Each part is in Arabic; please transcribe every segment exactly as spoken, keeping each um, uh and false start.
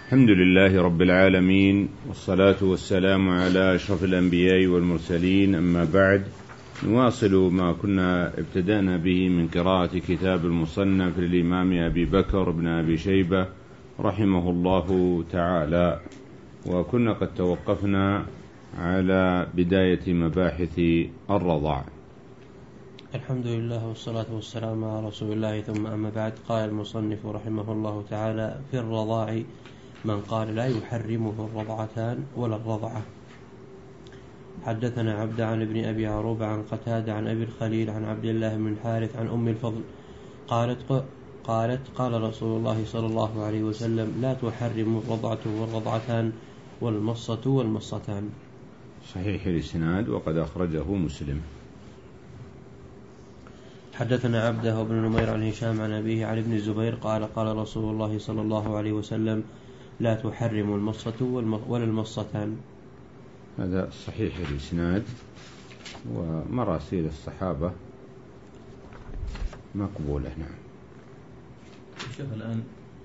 الحمد لله رب العالمين، والصلاة والسلام على أشرف الأنبياء والمرسلين، أما بعد. نواصل ما كنا ابتدأنا به من قراءة كتاب المصنف للإمام أبي بكر بن أبي شيبة رحمه الله تعالى، وكنا قد توقفنا على بداية مباحث الرضاع. الحمد لله والصلاة والسلام على رسول الله، ثم أما بعد. قال المصنف رحمه الله تعالى: في الرضاع من قال لا يحرمه الرضعتان ولا الرضعة. حدثنا عبد عن ابن أبي عروبة عن قتادة عن أبي الخليل عن عبد الله بن الحارث عن أم الفضل قالت قالت قال رسول الله صلى الله عليه وسلم: لا تحرم الرضعة والرضعتان والمصة والمصتان. صحيح الإسناد، وقد أخرجه مسلم. حدثنا عبده بن نمير عن هشام عن أبيه عن ابن الزبير قال: قال رسول الله صلى الله عليه وسلم: لا تحرم المصة ولا المصتان. هذا صحيح الإسناد، ومراسيل الصحابة مقبولة. نعم. شوف الآن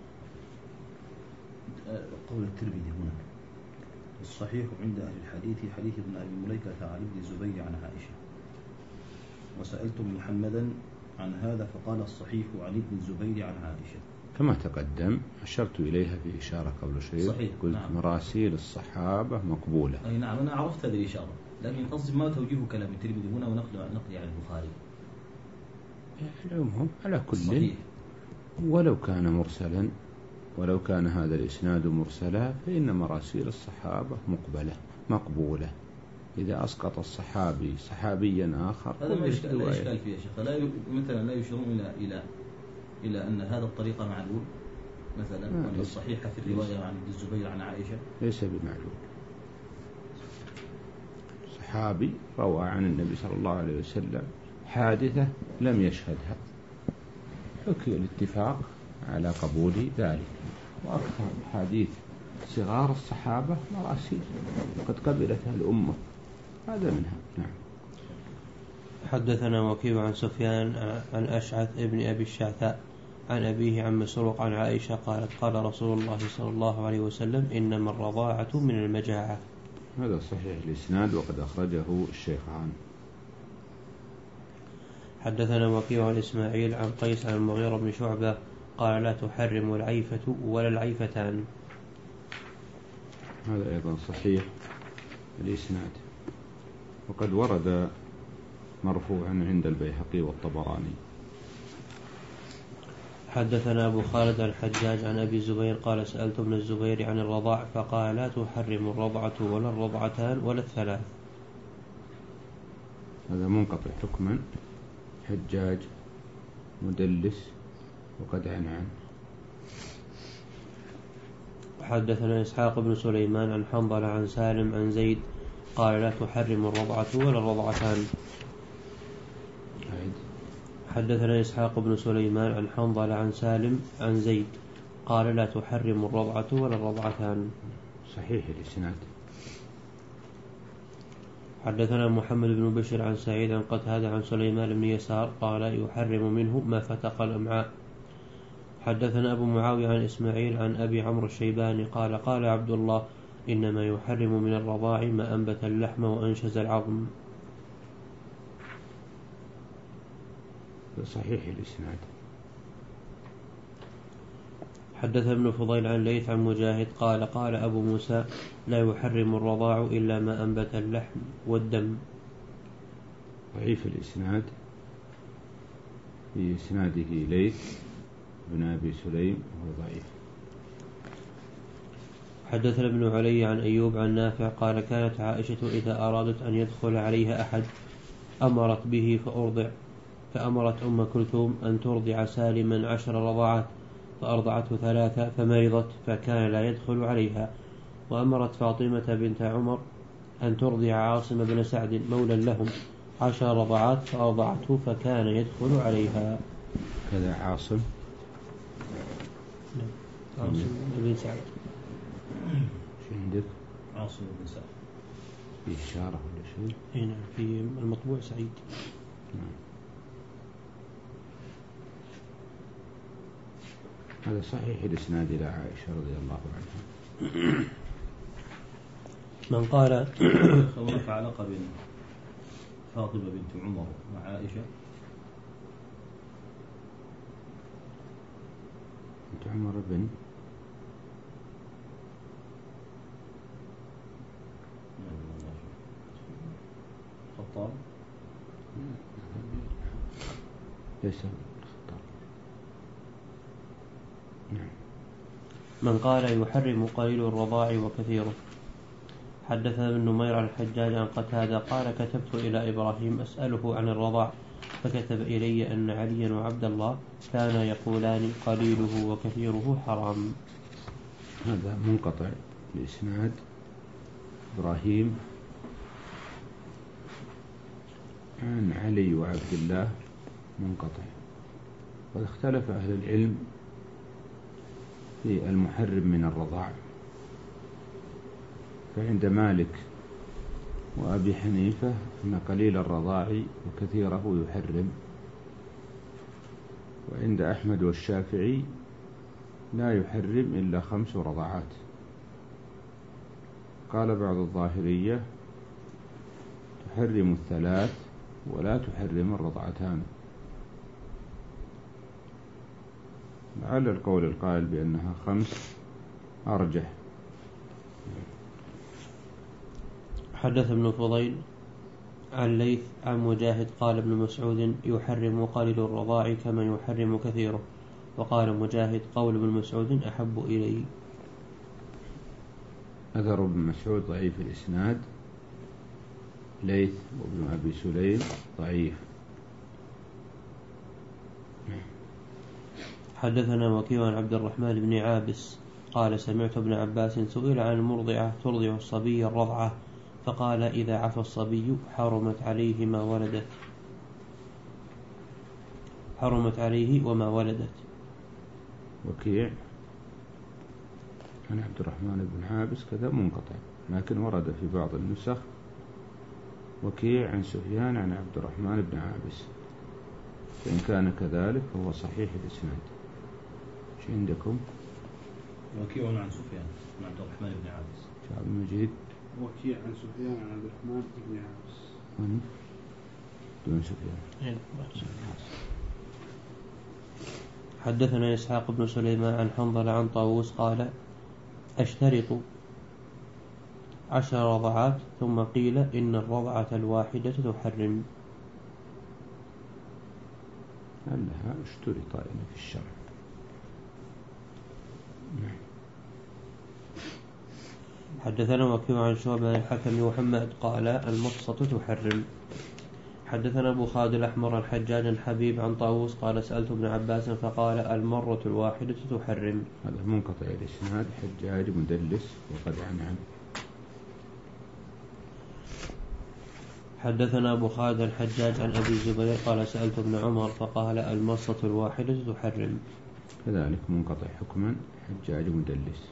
قول الترمذي هنا: الصحيح عند أهل الحديث حديث ابن أبي مليكة عن ابن الزبير عن عائشة، وسألت محمدا عن هذا فقال: الصحيح عن ابن الزبير عن عائشة. كما تقدم أشرت إليها في إشارة قبل شيء. صحيح. قلت نعم. مراسيل الصحابة مقبولة. أي نعم، أنا عرفت هذه الإشارة، لكن قصدي ما توجيه كلام الترمذي هنا ونقل نقل عن البخاري. العموم على كل صحيح. ولو كان مرسلا، ولو كان هذا الإسناد مرسلا، فإن مراسيل الصحابة مقبلة مقبولة. إذا أسقط الصحابي صحابيا آخر هذا ما إشكال إشكال فيه يا شيخ. لا ي... مثلا لا يشيرون إلى إلى إلى أن هذا الطريقة معلول مثلا، وأن الصحيحة في الرواية عن ابن الزبير عن عائشة ليس بمعلول. صحابي روى عن النبي صلى الله عليه وسلم حادثة لم يشهدها، حكي الاتفاق على قبول ذلك. وأكثر حديث صغار الصحابة مراسيل قد قبلتها الأمة، هذا منها. نعم. حدثنا وكيع عن سفيان عن أشعث ابن أبي الشعثاء عن أبيه عن مسروق عن عائشة قالت: قال رسول الله صلى الله عليه وسلم: إنما الرضاعة من المجاعة. هذا صحيح الإسناد، وقد أخرجه الشيخان. حدثنا وكيع عن إسماعيل عن قيس عن المغيرة بن شعبة قال: لا تحرم العيفة ولا العيفتان. هذا أيضا صحيح الإسناد، وقد ورد مرفوعا عند البيهقي والطبراني. حدثنا أبو خالد الحجاج عن أبي الزبير قال: سألت ابن الزبير عن الرضاع فقال: لا تحرم الرضعة ولا الرضعتان ولا الثلاث. هذا منقطع حكما، حجاج مدلس وقد عنعن. حدثنا إسحاق بن سليمان عن حنظلة عن سالم عن زيد قال: لا تحرم الرضعة ولا الرضعتان. حدثنا إسحاق بن سليمان عن حنظلة عن سالم عن زيد قال: لا تحرم الرضعة ولا الرضعتان. صحيح الإسناد. حدثنا محمد بن بشر عن سعيد عن قتادة عن سليمان بن يسار قال: يحرم منه ما فتق الأمعاء. حدثنا أبو معاوية عن إسماعيل عن أبي عمرو الشيباني قال: قال عبد الله: إنما يحرم من الرضاع ما أنبت اللحم وأنشز العظم. صحيح الإسناد. حدث ابن فضيل عن ليث عن مجاهد قال: قال أبو موسى: لا يحرم الرضاع إلا ما أنبت اللحم والدم. ضعيف الإسناد، في إسناده ليث بن أبي سليم وهو ضعيف. حدثنا ابن علي عن أيوب عن نافع قال: كانت عائشة إذا أرادت أن يدخل عليها أحد أمرت به فأرضع، فأمرت أم كلثوم أن ترضع سالما عشر رضعات، فأرضعته ثلاثة فمرضت فكان لا يدخل عليها. وأمرت فاطمة بنت عمر أن ترضع عاصم بن سعد مولى لهم عشر رضعات، فأرضعته فكان يدخل عليها. كذا عاصم عاصم بن سعد. شو عندك؟ عاصم بن سعد في إشارة ولا شيء؟ هنا في المطبوع سعيد. نعم. هذا صحيح الإسناد إلى عائشة رضي الله عنها. من قال هناك علاقة بين فاطمة بنت عمر مع عائشة. بنت عمر بن الخطاب ليس الخطاب. من قال يحرم قليل الرضاع وكثيره. حدثنا ابن نمير عن الحجاج عن قتادة قال كتبت إلى إبراهيم أسأله عن الرضاع فكتب إلي أن عليا وعبد الله كانا يقولان قليله وكثيره حرام. هذا منقطع بإسناد إبراهيم عن علي وعبد الله منقطع. قد اختلف أهل العلم في المحرم من الرضاع، فعند مالك وأبي حنيفة أن قليل الرضاع وكثيره يحرم، وعند أحمد والشافعي لا يحرم إلا خمس رضعات. قال بعض الظاهرية تحرم الثلاث ولا تحرم الرضعتان. لعل القول القائل بأنها خمس أرجح. حدث ابن فضيل عن ليث عن مجاهد قال ابن مسعود يحرم قليل الرضاع كما يحرم كثيره. وقال مجاهد قول ابن مسعود أحب إلي. أثر ابن مسعود ضعيف الإسناد، ليث وابن أبي سليم ضعيف. حدثنا وكيع عن عبد الرحمن بن عابس قال سمعت ابن عباس سئل عن المرضعة ترضع الصبي الرضعة فقال إذا عفى الصبي حرمت عليه ما ولدت حرمت عليه وما ولدت. وكيع عن عبد الرحمن بن عابس كذا منقطع، لكن ورد في بعض النسخ وكيع عن سفيان عن عبد الرحمن بن عابس، فإن كان كذلك فهو صحيح الإسناد. شو عندكم؟ وكيع عن سفيان عن عبد الرحمن بن عابس. شعب المجيد وكيع عن سفيان عن عبد الرحمن بن عابس دون سفيان. حدثنا إسحاق بن سليمان عن حنظلة عن طاووس قال أشترط عشر رضعات ثم قيل إن الرضعة الواحدة تحرم. لها اشترط في الشرع. حدثنا وكيع عن شعبة الحكم وحماد قال المقصة تحرم. حدثنا أبو خالد الأحمر عن حجاج الحبيب عن طاووس قال سألت ابن عباس فقال المرة الواحدة تحرم. هذا منقطع الإسناد، حجاج مدلس وقد عنعن. حدثنا أبو خالد الحجاج عن أبي الزبير قال سألت ابن عمر فقال المرة الواحدة تحرم. كذلك منقطع حكما، حجاج مدلس.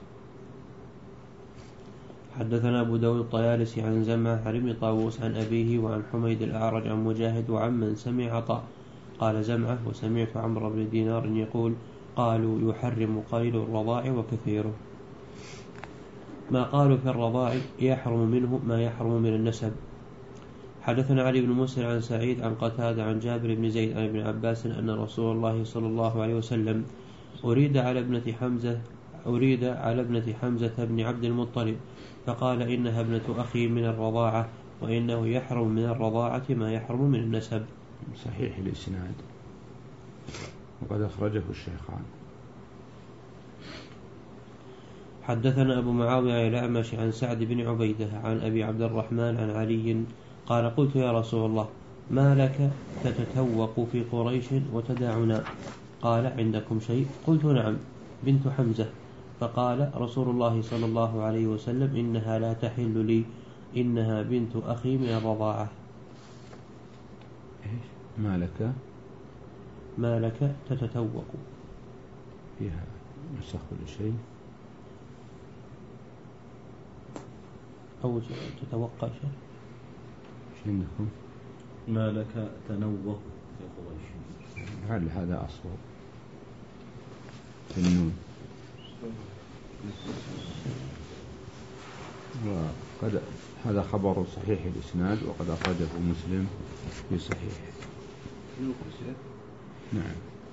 حدثنا أبو داود الطيالسي عن زمعة عن ابن طاووس عن أبيه وعن حميد الأعرج عن مجاهد وعن من سمع عطاء قال زمعة وسمعت عمرو بن دينار يقول قالوا يحرم قليل الرضاع وكثيره. ما قالوا في الرضاع يحرم منه ما يحرم من النسب. حدثنا علي بن مسلم عن سعيد عن قتادة عن جابر بن زيد عن ابن عباس أن رسول الله صلى الله عليه وسلم أريد على ابنة حمزة أريد على ابنة حمزة بن عبد المطلب فقال إنها ابنة أخي من الرضاعة وإنه يحرم من الرضاعة ما يحرم من النسب. صحيح الإسناد وقد أخرجه الشيخان. حدثنا أبو معاوية الأعمش عن سعد بن عبيدة عن أبي عبد الرحمن عن علي قال قلت يا رسول الله ما لك تتتوق في قريش وتدعنا؟ قال عندكم شيء؟ قلت نعم بنت حمزة. فقال رسول الله صلى الله عليه وسلم إنها لا تحل لي إنها بنت أخي من الرضاعة. ما لك ما لك تتتوق فيها نسخ لشيء أو تتوقع شيء. شو عندكم؟ ما لك تنوق في قريش. هل هذا أصوب؟ في النون. وقد هذا خبر صحيح الإسناد وقد أخرجه مسلم في صحيحه. نعم.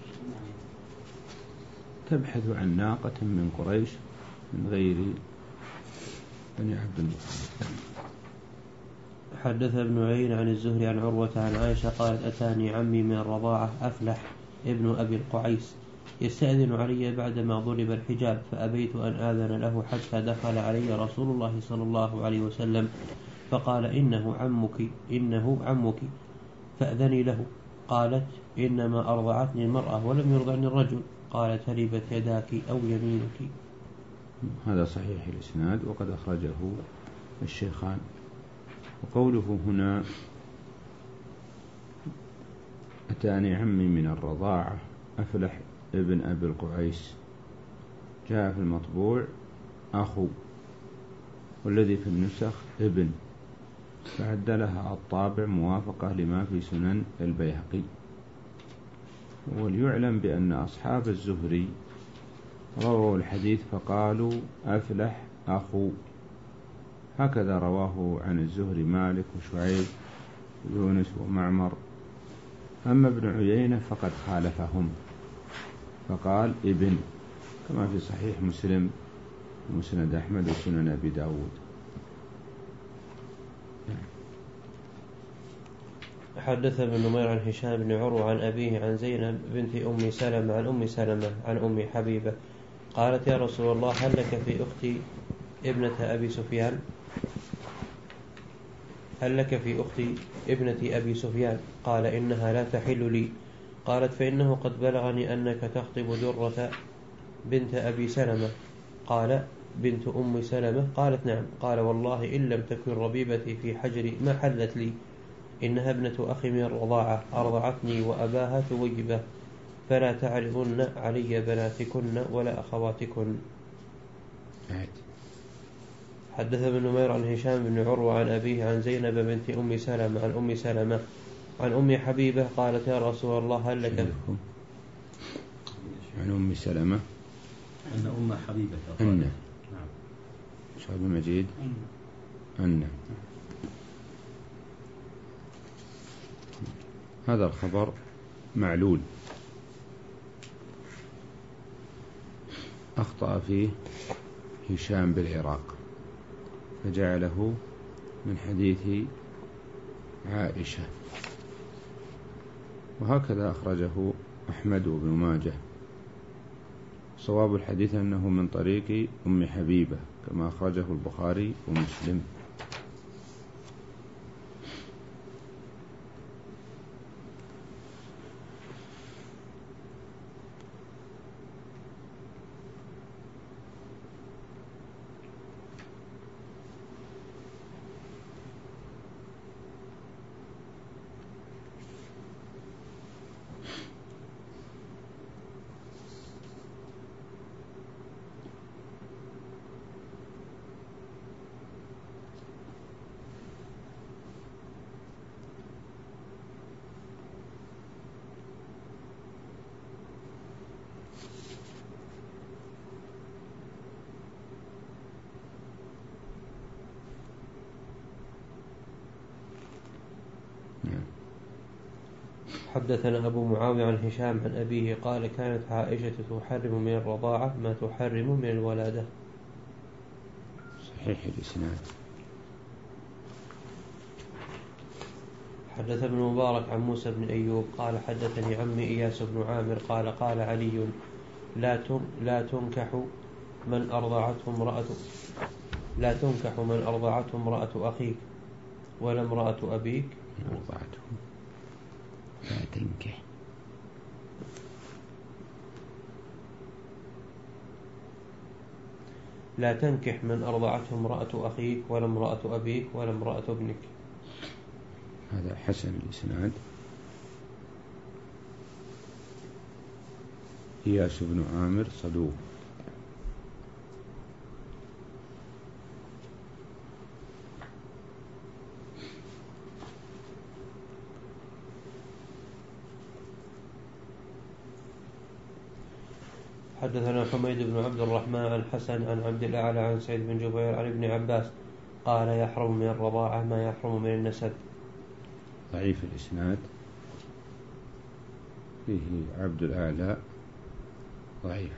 تبحث عن ناقة من قريش من غير بني عبد المطلب. حدث ابن عين عن الزهري عن عروة عن عائشة قالت أتاني عمي من الرضاعة أفلح ابن أبي القعيس يستأذن علي بعدما ضرب الحجاب فأبيت أن آذن له حتى دخل علي رسول الله صلى الله عليه وسلم فقال إنه عمك إنه عمك فأذني له. قالت إنما أرضعتني المرأة ولم يرضعني الرجل. قالت تربت يداك أو يمينك. هذا صحيح الإسناد وقد أخرجه الشيخان. وقوله هنا أتاني عمي من الرضاعة أفلح ابن أبي القعيس جاء في المطبوع أخو والذي في النسخ ابن فعدلها الطابع موافقة لما في سنن البيهقي. وليعلم بأن أصحاب الزهري رووا الحديث فقالوا أفلح أخو، هكذا رواه عن الزهري مالك وشعيب ويونس ومعمر. أما ابن عيينة فقد خالفهم فقال ابن كما في صحيح مسلم ومسند أحمد وسنن أبي داود. حدث ابن نمير عن هشام بن عروة عن أبيه عن زينب بنت أم سلمة عن أم سلمة عن أم حبيبة قالت يا رسول الله هل لك في أختي ابنة أبي سفيان هل لك في أختي ابنة أبي سفيان؟ قال إنها لا تحل لي. قالت فإنه قد بلغني أنك تخطب درة بنت أبي سلمة. قال بنت أم سلمة؟ قالت نعم. قال والله إن لم تكن ربيبتي في حجري ما حلت لي، إنها ابنة أخي من الرضاعة أرضعتني وأباها ثويبة، فلا تعرضن علي بناتكن ولا أخواتكن. حدث ابن نمير عن هشام بن عروة عن أبيه عن زينب بنت أم سلمة عن أم سلمة عن أم حبيبة قالت يا رسول الله هل لك عن أم سلمة أن أم حبيبة أن نعم شعب المجيد أن هذا الخبر معلول أخطأ فيه هشام بالعراق فجعله من حديث عائشة، وهكذا أخرجه أحمد وابن ماجه. صواب الحديث أنه من طريق أم حبيبة كما أخرجه البخاري ومسلم. حدثنا أبو معاوية عن هشام عن أبيه قال كانت عائشة تحرم من الرضاعة ما تحرم من الولادة. صحيح الإسناد. حدث ابن مبارك عن موسى بن أيوب قال حدثني عمي إياس بن عامر قال قال علي لا لا تنكح من أرضعته امرأة لا تنكح من أرضعته امرأة أخيك ولا امرأة أبيك أرضعته لا تنكح لا تنكح من أرضعته امرأة أخيك ولا امرأة أبيك ولا امرأة ابنك. هذا حسن الإسناد. إياس بن عامر صدوق. حدثنا حميد بن عبد الرحمن عن حسن عن عبد الأعلى عن سعيد بن جبير عن ابن عباس قال يحرم من الرضاعة ما يحرم من النسب. ضعيف الإسناد، فيه عبد الأعلى ضعيف.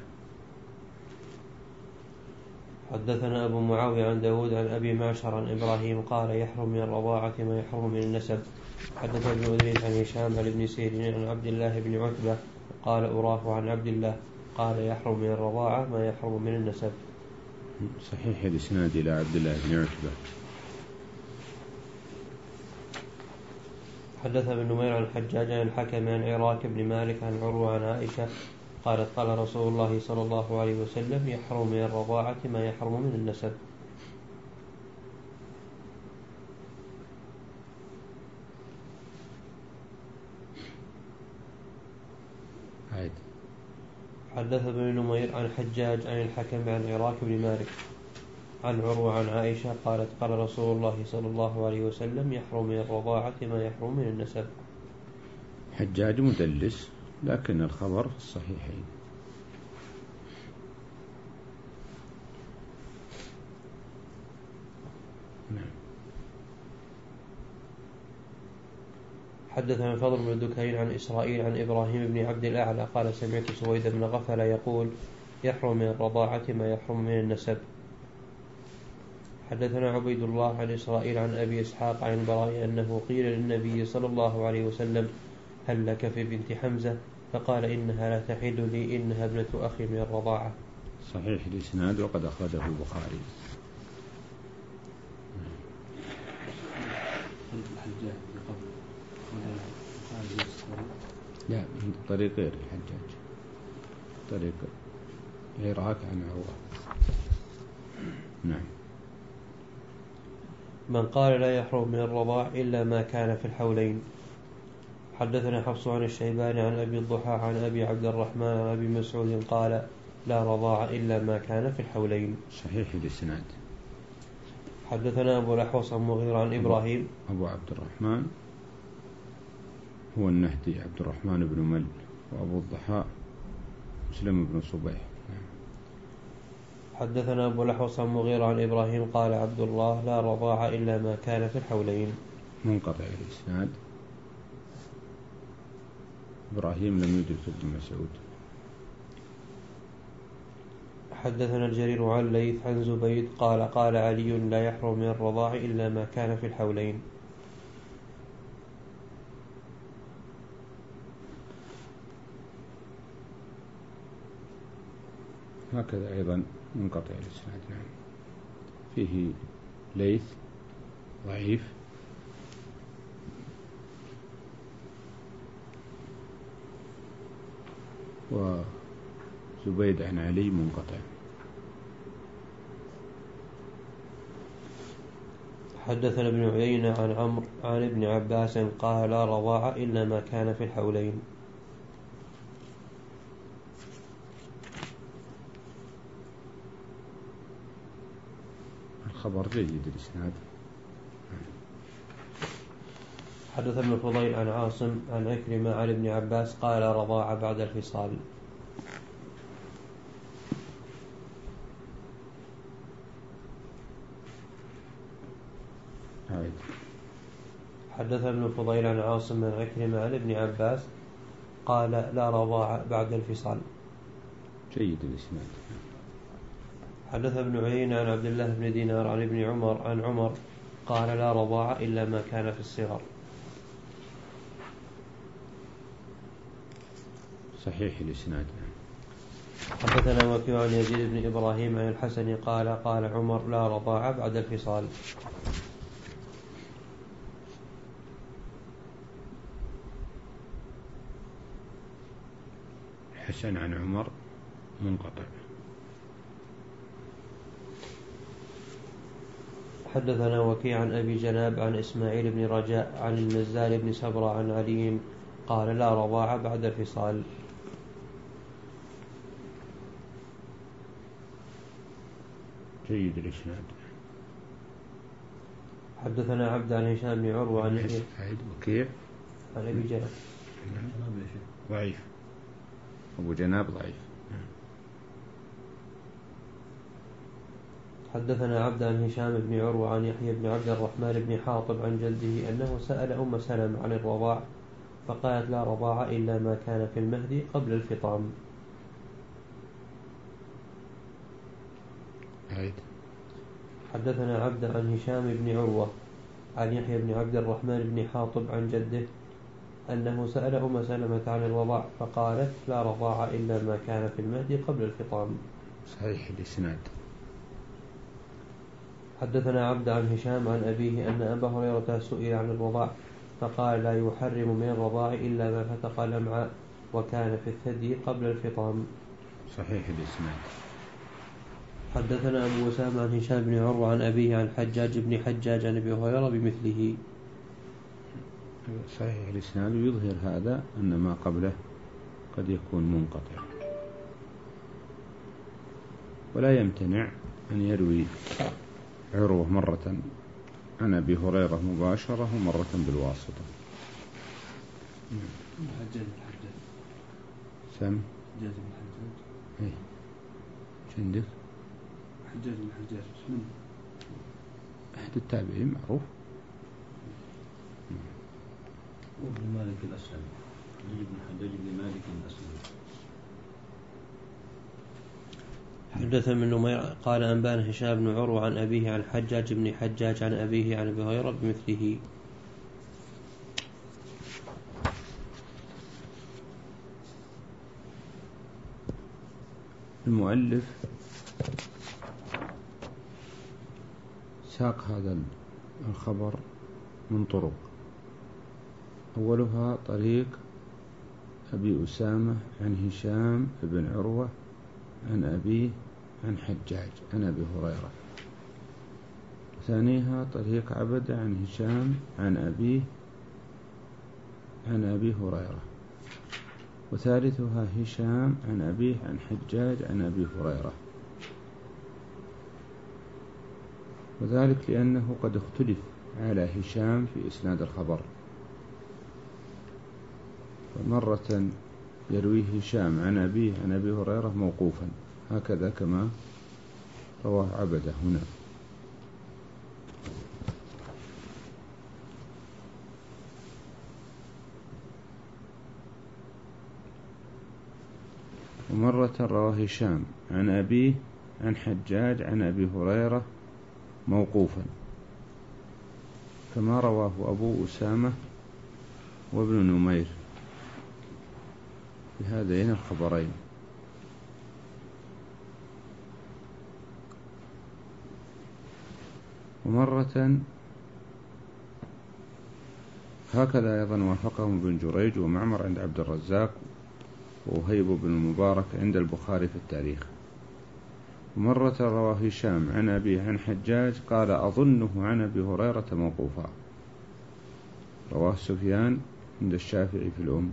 حدثنا أبو معاوية عن داود عن أبي معشر عن إبراهيم قال يحرم من الرضاعة ما يحرم من النسب. حدثنا ابن أدريس عن هشام عن ابن سيرين عن عبد الله بن عتبة قال أراه عن عبد الله قال يحرم من الرضاعة ما يحرم من النسب. صحيح الإسناد إلى عبد الله بن عتبة. حدثنا ابن نمير عن الحجاج عن الحكم عن عراك بن مالك عن عروة عن عائشة قالت قال رسول الله صلى الله عليه وسلم يحرم من الرضاعة ما يحرم من النسب. عيد. حدث ابن نمير عن الحجاج عن الحكم عن عراك بن مالك عن عروة عن عائشة قالت قال رسول الله صلى الله عليه وسلم يحرم من الرضاعة ما يحرم من النسب. حجاج مدلس لكن الخبر في الصحيحين. نعم. حدثنا الفضل بن دكين عن إسرائيل عن إبراهيم بن عبد الأعلى قال سمعت سويد بن غفل يقول يحرم من الرضاعة ما يحرم من النسب. حدثنا عبيد الله عن إسرائيل عن أبي إسحاق عن البراء أنه قيل للنبي صلى الله عليه وسلم هل لك في بنت حمزة فقال إنها لا تحل لي إنها ابنة أخي من الرضاعة. صحيح الإسناد وقد أخرجه البخاري. لا من طريق غير الحجاج، طريق عراك عن عروة. نعم. من قال لا يحرم من الرضاع إلا ما كان في الحولين. حدثنا حفص عن الشيباني عن أبي الضحى عن أبي عبد الرحمن عن أبي مسعود قال لا رضاع إلا ما كان في الحولين. صحيح الإسناد. حدثنا أبو الأحوص عن مغيرة عن إبراهيم. أبو عبد الرحمن هو النهدي عبد الرحمن بن مل، وأبو الضحى مسلم بن صبيح. حدثنا أبو الأحوص عن مغيرة عن إبراهيم قال عبد الله لا رضاع إلا ما كان في الحولين. منقطع الإسناد. إبراهيم لم يدرك ابن مسعود. حدثنا الجرير عن ليث عن زبيد قال قال علي لا يحرم من الرضاع إلا ما كان في الحولين. هكذا أيضا منقطع الإسناد. نعم. فيه ليث ضعيف، وزبيد عن علي منقطع. حدثنا ابن عيينة عن عمرو عن ابن عباس قال لا رضاع إلا ما كان في الحولين. الخبر جيد الإسناد. حدث ابن الفضيل عن عاصم عن عكرمة عن ابن عباس قال رضاع بعد الفصال. عيد. حدث ابن الفضيل عن عاصم عن عكرمة عن ابن عباس قال لا رضاع بعد الفصال. جيد الإسناد. حدث ابن عيينة عن عبد الله بن دينار عن ابن عمر عن عمر قال لا رضاع إلا ما كان في الصغر. صحيح الإسناد. حدثنا وكيع عن يزيد بن إبراهيم عن الحسن قال قال عمر لا رضاع بعد الفصال. حسن عن عمر منقطع. حدثنا وكيع عن أبي جناب عن إسماعيل بن رجاء عن النزال بن سبرة عن علي قال لا رضاع بعد الفصال. جيد الإسناد. حدثنا عبد عن هشام بن عروة عن يحيى وكيع عن أبي جناب ضعيف. أبو جناب ضعيف. حدثنا عبد عن هشام بن عروة عن يحيى بن عبد الرحمن بن حاطب عن جده أنه سأل أم سلمة عن الرضاع فقالت لا رضاع إلا ما كان في المهد قبل الفطام. حدثنا عبد عن هشام بن عروة عن يحيى بن عبد الرحمن بن حاطب عن جده أنه سأل أم سلمة عن الرضاع فقالت لا رضاع إلا ما كان في المهد قبل الفطام. صحيح الإسناد. حدثنا عبد عن هشام عن أبيه أن أبا هريرة سئل عن الرضاع فقال لا يحرم من الرضاع إلا ما فتق الأمعاء وكان في الثدي قبل الفطام. صحيح الإسناد. حدثنا أبو أسامة عن هشام بن عروة عن أبيه عن حجاج بن حجاج عن أبي هريرة بمثله. صحيح الإسناد يظهر هذا أن ما قبله قد يكون منقطع، ولا يمتنع أن يروي عروة مرة عن أبي هريرة مباشرة ومرة بالواسطة. حجاج بن حجاج. سم. حجاج بن حجاج. إيه. شندك. حجاج بن حجاج من؟ أحد التابعين معروف. وابن مالك الأسلمي. حجاج بن حجاج بن مالك الأسلمي. حدث من نمير قال أنبانا هشام بن عروة عن أبيه عن حجاج بن حجاج عن أبيه عن أبي هريرة بمثله. المؤلف ساق هذا الخبر من طرق، أولها طريق أبي أسامة عن هشام بن عروة عن أبيه عن حجاج عن أبي هريرة، ثانيها طريق عبد عن هشام عن أبيه عن أبي هريرة، وثالثها هشام عن أبيه عن حجاج عن أبي هريرة، وذلك لأنه قد اختلف على هشام في إسناد الخبر، فمرة يرويه هشام عن أبيه عن أبي هريرة موقوفا هكذا كما رواه عبده هنا، ومرة رواه هشام عن أبيه عن حجاج عن أبي هريرة موقوفا كما رواه أبو أسامة وابن نمير بهذين الخبرين. ومرة هكذا أيضا وافقهم ابن جريج ومعمر عند عبد الرزاق ووهيب بن المبارك عند البخاري في التاريخ. ومرة رواه هشام عن أبيه عن حجاج قال أظنه عن أبي هريرة موقوفا، رواه سفيان عند الشافعي في الأم.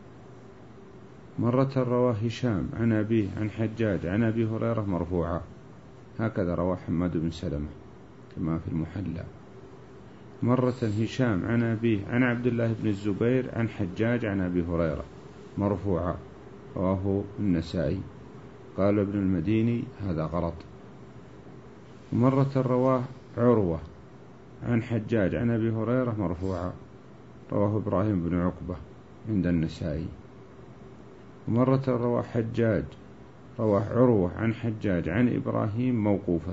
مرة رواه هشام عن أبيه عن حجاج عن أبي هريرة مرفوعا، هكذا رواه حماد بن سلمة كما في المحلى. مرة هشام عن أبيه عن عبد الله بن الزبير عن حجاج عن أبي هريرة مرفوعا، رواه النسائي، قال ابن المديني هذا غلط. ومرة رواه عروة عن حجاج عن أبي هريرة مرفوعا، رواه إبراهيم بن عقبة عند النسائي. ومرة رواه حجاج رواه عروة عن حجاج عن إبراهيم موقوفا،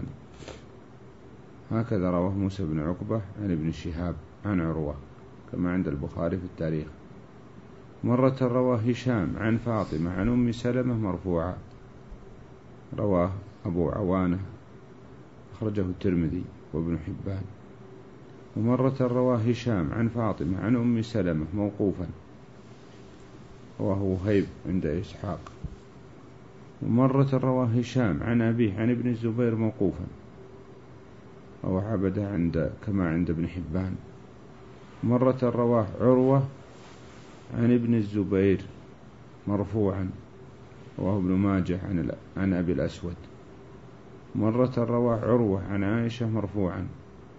هكذا رواه موسى بن عقبة عن ابن شهاب عن عروة كما عند البخاري في التاريخ. مرة رواه هشام عن فاطمة عن أم سلمة مرفوعا، رواه أبو عوانة أخرجه الترمذي وابن حبان. ومرة رواه هشام عن فاطمة عن أم سلمة موقوفا، رواه وهيب عند إسحاق. ومرة رواه هشام عن أبيه عن ابن الزبير موقوفا، رواه عبده عند كما عند ابن حبان. مرة رواه عروة عن ابن الزبير مرفوعا، رواه ابن ماجه عن, عن أبي الأسود. مرة رواه عروة عن عائشة مرفوعا،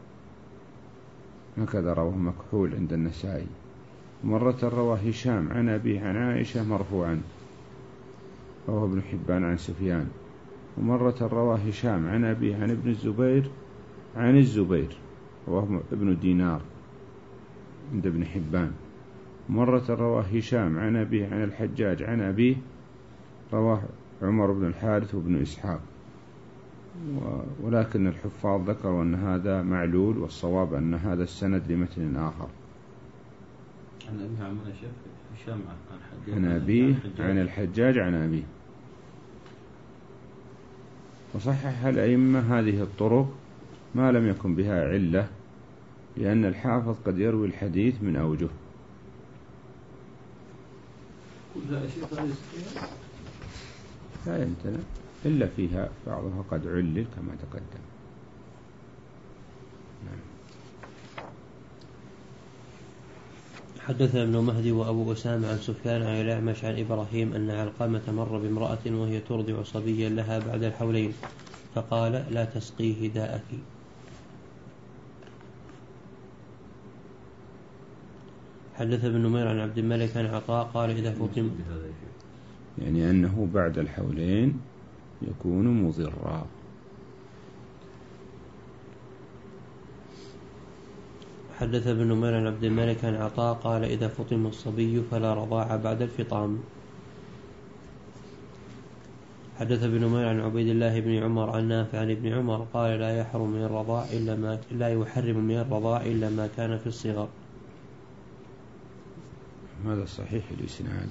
هكذا رواه مكحول عند النسائي. مرة رواه هشام عن أبيه عن عائشة مرفوعا، رواه ابن حبان عن سفيان. ومرة رواه هشام عن أبيه عن ابن الزبير عن الزبير رواه ابن دينار عند ابن حبان. مرة رواه هشام عن أبيه عن الحجاج عن أبيه رواه عمر بن الحارث وابن إسحاق، ولكن الحفاظ ذكروا أن هذا معلول، والصواب أن هذا السند لمتن آخر. عن أبيه عن من شيخ هشام عن حجاج عن أبيه عن الحجاج عن أبيه. وصحح الأئمة هذه الطرق ما لم يكن بها علة، لأن الحافظ قد يروي الحديث من أوجه. لا يمتنع إلا فيها بعضها قد علل كما تقدم. نعم. حدثنا ابن مهدي وأبو أسامة عن سفيان عن الأعمش عن إبراهيم أن علقمة مر بامرأة وهي ترضع صبيا لها بعد الحولين فقال لا تسقيه داءك. حدث ابن نمير عن عبد الملك عن عطاء قال إذا فطم، يعني أنه بعد الحولين يكون مضرا. حدث ابن نمير عن عبد الملك عن عطاء قال إذا فطم الصبي فلا رضاع بعد الفطام. حدث ابن نمير عن عبيد الله بن عمر عن نافع عن ابن عمر قال لا يحرم من الرضاع إلا ما لا يحرم من الرضاع إلا ما كان في الصغر. هذا صحيح الإسناد.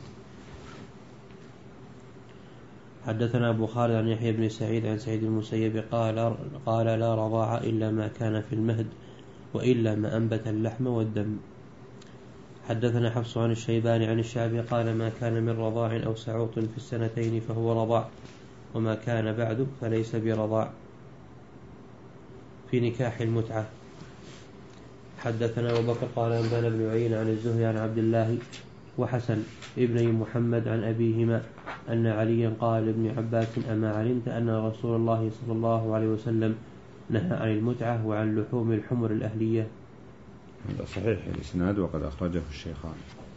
حدثنا أبو خالد عن يحيى بن سعيد عن سعيد المسيب قال قال لا رضاع إلا ما كان في المهد وإلا ما أنبت اللحم والدم. حدثنا حفص عن الشيباني عن الشعبي قال ما كان من رضاع أو سعوط في السنتين فهو رضاع، وما كان بعد فليس برضاع. في نكاح المتعة. حدثنا أبو بكر قال أنبانا بن عيينة عن الزهري عن عبد الله وحسن ابن محمد عن أبيهما أن عليا قال لابن عباس أما علمت أن رسول الله صلى الله عليه وسلم نهى عن المتعة وعن لحوم الحمر الأهلية. هذا صحيح الإسناد وقد أخرجه الشيخان.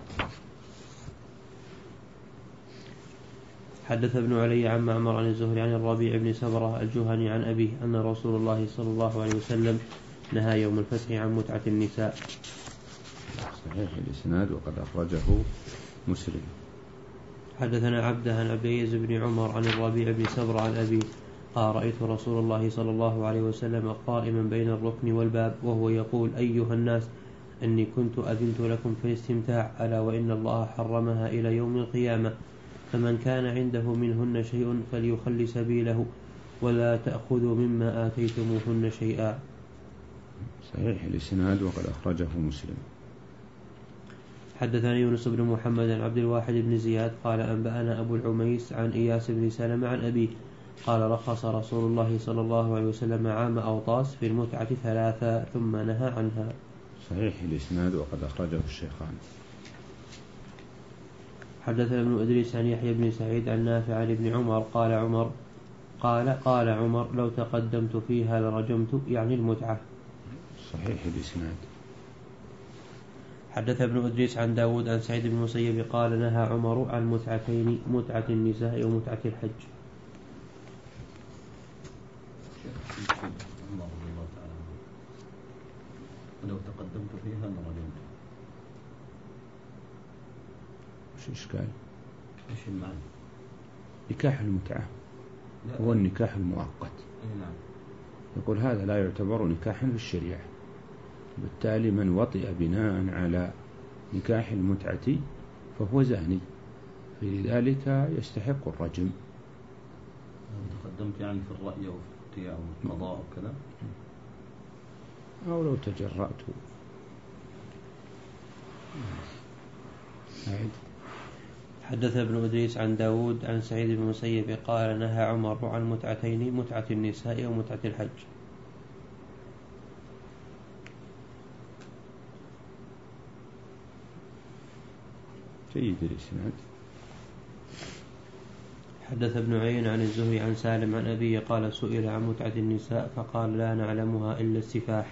حدث ابن علي عن معمر عن الزهري عن الربيع بن سبرة الجهني عن أبيه أن رسول الله صلى الله عليه وسلم نهى يوم الفتح عن متعة النساء. صحيح الإسناد وقد أخرجه مسلم. حدثنا عبده عن عبد العزيز بن عمر عن الربيع بن سبرة عن أبيه قال رأيت رسول الله صلى الله عليه وسلم قائما بين الركن والباب وهو يقول أيها الناس إني كنت أذنت لكم في الاستمتاع ألا وإن الله حرمها إلى يوم القيامة، فمن كان عنده منهن شيء فليخل سبيله ولا تأخذوا مما آتيتموهن شيئا. صحيح الإسناد وقد أخرجه مسلم. حدثنا يونس بن محمد عن عبد الواحد بن زياد قال أنبأنا أبو العميس عن إياس بن سلمة عن أبيه قال رخص رسول الله صلى الله عليه وسلم عام أوطاس في المتعة ثلاثة ثم نهى عنها. صحيح الإسناد وقد أخرجه الشيخان. حدثنا ابن إدريس عن يحيى بن سعيد عن نافع عن ابن عمر قال عمر قال قال عمر لو تقدمت فيها لرجمت، يعني المتعة. صحيح الإسناد. حدث ابن إدريس عن داود عن سعيد بن المسيب قال نهى عمر عن متعتين متعة النساء ومتعة الحج. لو تقدمت فيها لرجمت. وش إشكال؟ إيش المعنى؟ نكاح المتعة هو النكاح المؤقت. نعم. يقول هذا لا يعتبر نكاحا في الشريعة، بالتالي من وطئ بناء على نكاح المتعة فهو زاني، فلذلك يستحق الرجم. لو تقدمت يعني في الرأي أو في الفتية أو القضاء أو كذا، أو لو تجرأت. أعد. حدث ابن إدريس عن داود عن سعيد بن المسيب قال نهى عمر عن متعتين متعة النساء ومتعة الحج. جيد الإسناد. حدث ابن عين عن الزهري عن سالم عن أبيه قال سئل عن متعة النساء فقال لا نعلمها إلا السفاح.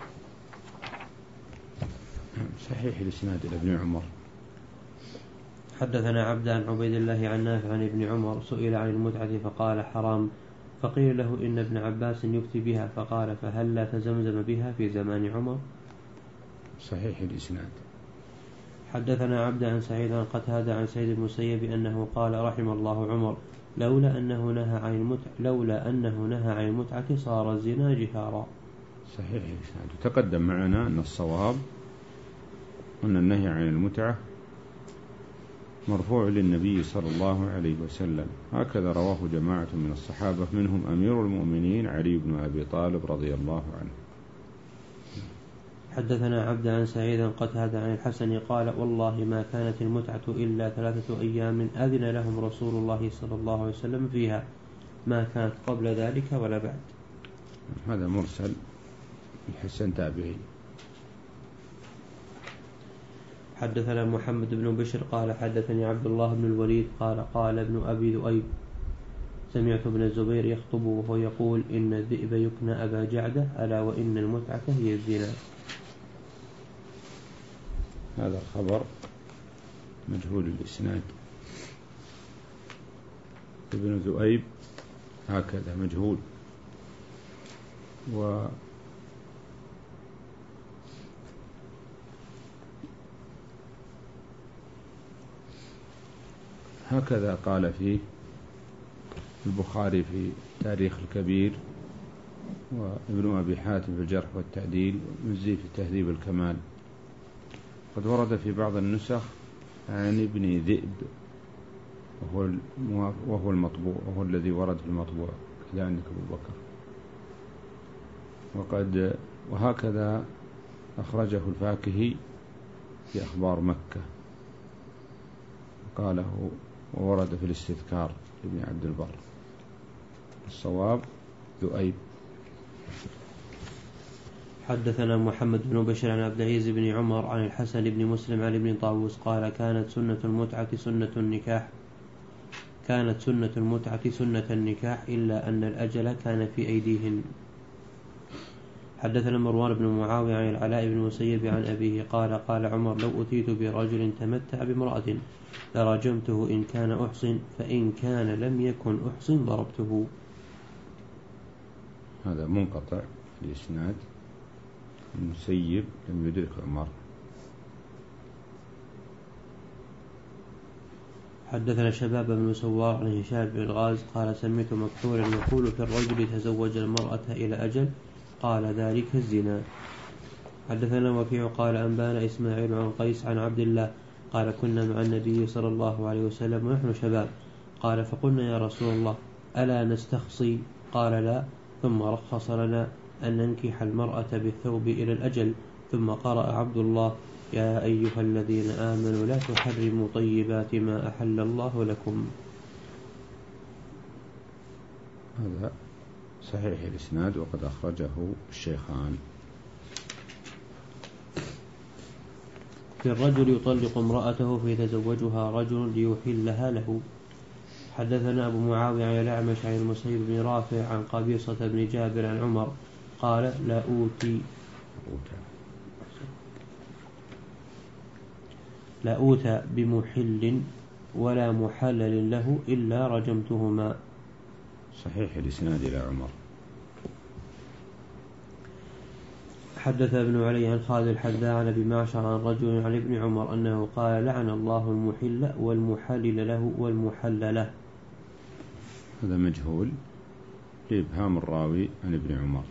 صحيح الإسناد إلى ابن عمر. حدثنا عبد عن عبيد الله عن نافع عن ابن عمر سئل عن المتعة فقال حرام، فقيل له إن ابن عباس يفتي بها فقال فهل لا تزمزم بها في زمان عمر. صحيح الإسناد. حدثنا عبد عن سعيد عن قتادة عن سعيد بن المسيب أنه قال رحم الله عمر لولا أنه نهى عن المتعة لولا أنه نهى عن المتعة صار الزنا جهارا. صحيح الإسناد. تقدم معنا أن الصواب أن النهي عن المتعة مرفوع للنبي صلى الله عليه وسلم، هكذا رواه جماعة من الصحابة منهم أمير المؤمنين علي بن أبي طالب رضي الله عنه. حدثنا عبد عن سعيد قتادة عن الحسن قال والله ما كانت المتعة إلا ثلاثة أيام أذن لهم رسول الله صلى الله عليه وسلم فيها، ما كانت قبل ذلك ولا بعد. هذا مرسل الحسن تابعي. حدثنا محمد بن بشر قال حدثني عبد الله بن الوليد قال قال ابن أبي ذؤيب سمعت ابن الزبير يخطب وهو يقول إن الذئب يكنى أبا جعدة ألا وإن المتعة هي الزنا. هذا الخبر مجهول الإسناد. ابن ذؤيب هكذا مجهول، و هكذا قال فيه البخاري في تاريخ الكبير، وابن أبي حاتم في الجرح والتعديل، والمزي في تهذيب الكمال. قد ورد في بعض النسخ عن ابن ذئب وهو وهو المطبوع وهو الذي ورد في المطبوع كذا عندك أبو بكر. وقد وهكذا أخرجه الفاكهي في أخبار مكة قاله، وورد في الاستذكار لابن عبد البر. الصواب ذؤيب. حدثنا محمد بن بشر عن عبد العزيز بن عمر عن الحسن بن مسلم عن ابن طاووس قال كانت سنة المتعة سنة النكاح كانت سنة المتعة سنة النكاح إلا أن الأجل كان في أيديهن. حدثنا مروان بن معاوية عن العلاء بن المسيب عن أبيه قال قال عمر لو أتيت برجل تمتع بامرأة لرجمته إن كان أحصن، فإن كان لم يكن أحصن ضربته. هذا منقطع في الإسناد، المسيب لم يدرك عمر. حدثنا شباب بن سوار عن هشام بن الغاز قال سمعت مكحولا يقول في الرجل تزوج المرأة إلى أجل قال ذلك الزنا. حدثنا وكيع قال أنبانا إسماعيل عن قيس عن عبد الله قال كنا مع النبي صلى الله عليه وسلم ونحن شباب، قال فقلنا يا رسول الله ألا نستخصي؟ قال لا، ثم رخص لنا أن ننكح المرأة بالثوب إلى الأجل، ثم قرأ عبد الله يا أيها الذين آمنوا لا تحرموا طيبات ما أحل الله لكم. هذا صحيح الإسناد وقد أخرجه الشيخان. في الرجل يطلق امرأته فيتزوجها رجل ليحلها له. حدثنا أبو معاوية عن الأعمش عن المسيب بن رافع عن قبيصة بن جابر عن عمر قال لا أوتي لا أوتى بمحل ولا محلل له إلا رجمتهما. صحيح الإسناد إلى عمر. حدث ابن علي عن خالد الحذاء عن أبي معشر عن رجل عن ابن عمر أنه قال لعن الله المحل والمحلل له والمحل له. هذا مجهول لإبهام الراوي عن ابن عمر.